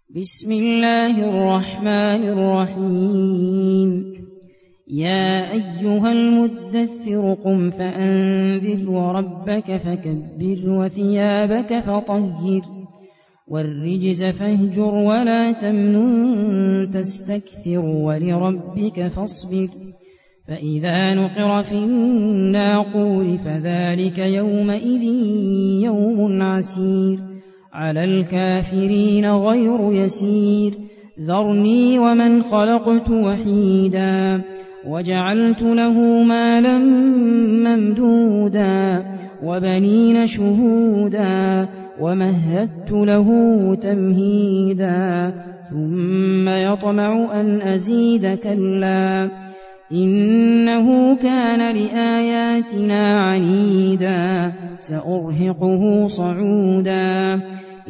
بسم الله الرحمن الرحيم يا أيها المدثر قم فأنذر وربك فكبر وثيابك فطهر والرجز فاهجر ولا تمنن تستكثر ولربك فاصبر فإذا نقر في الناقور فذلك يومئذ يوم عسير على الكافرين غير يسير ذرني ومن خلقت وحيدا وجعلت له مالا ممدودا وبنين شهودا ومهدت له تمهيدا ثم يطمع أن أزيد كلا إنه كان لآياتنا عنيدا سأرهقه صعودا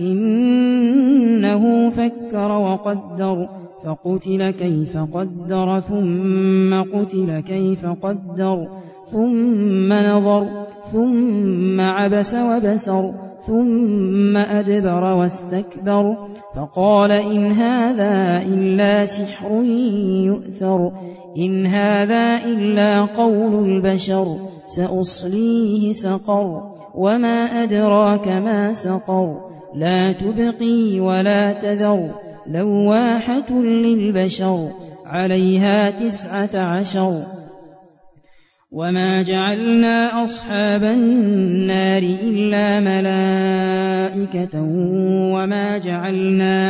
إنه فكر وقدر فقتل كيف قدر ثم قتل كيف قدر ثم نظر ثم عبس وبسر ثم أدبر واستكبر فقال إن هذا إلا سحر يؤثر إن هذا إلا قول البشر سأصليه سقر وما أدراك ما سقر لا تبقي ولا تذر لواحة للبشر عليها 19 وما جعلنا أصحاب النار إلا ملائكة وما جعلنا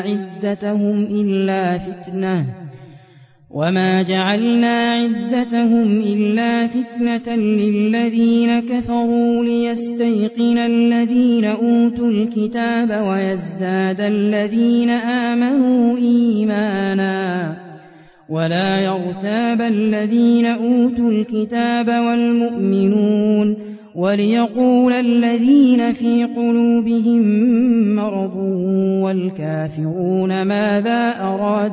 عدتهم إلا فتنة للذين كفروا ليستيقن الذين أوتوا الكتاب ويزداد الذين آمنوا إيمانا ولا يرتاب الذين أوتوا الكتاب والمؤمنون وليقول الذين في قلوبهم مرض والكافرون ماذا أراد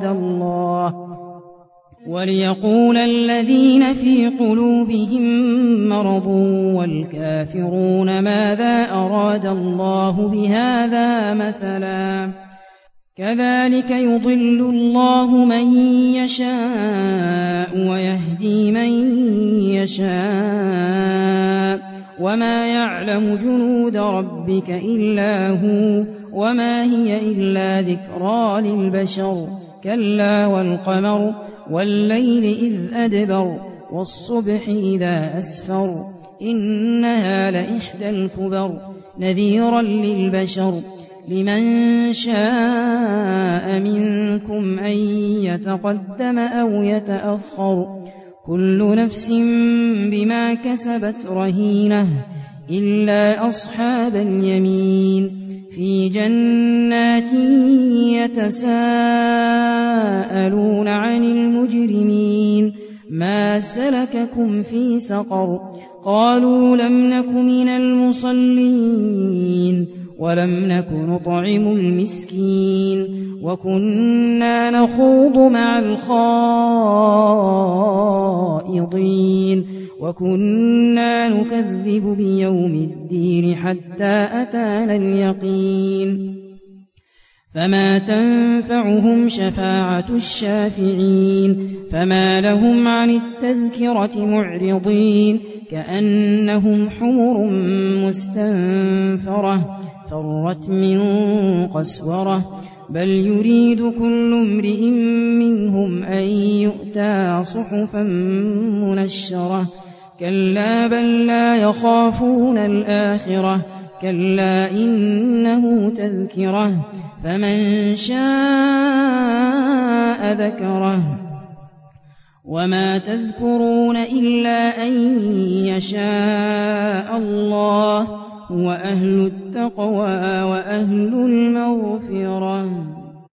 الله بهذا مثلا كذلك يضل الله من يشاء ويهدي من يشاء وما يعلم جنود ربك إلا هو وما هي إلا ذكرى للبشر كلا والقمر والليل إذ أدبر والصبح إذا أسفر إنها لإحدى الكبر نذيرا للبشر لمن شاء منكم أن يتقدم أو يتأخر كل نفس بما كسبت رهينة إلا أصحاب اليمين في جنات يتساءلون عن المجرمين ما سلككم في سقر قالوا لم نك من المصلين ولم نك نطعم المسكين وكنا نخوض مع الخائضين وكنا نكذب بيوم الدين حتى أتانا اليقين فما تنفعهم شفاعة الشافعين فما لهم عن التذكرة معرضين كأنهم حمر مستنفرة فرت من قسورة بل يريد كل امرئ منهم أن يؤتى صحفا منشرة كلا بل لا يخافون الآخرة كلا إنه تذكرة فمن شاء ذكره وما تذكرون إلا أن يشاء الله هو أهل التقوى وأهل المغفرة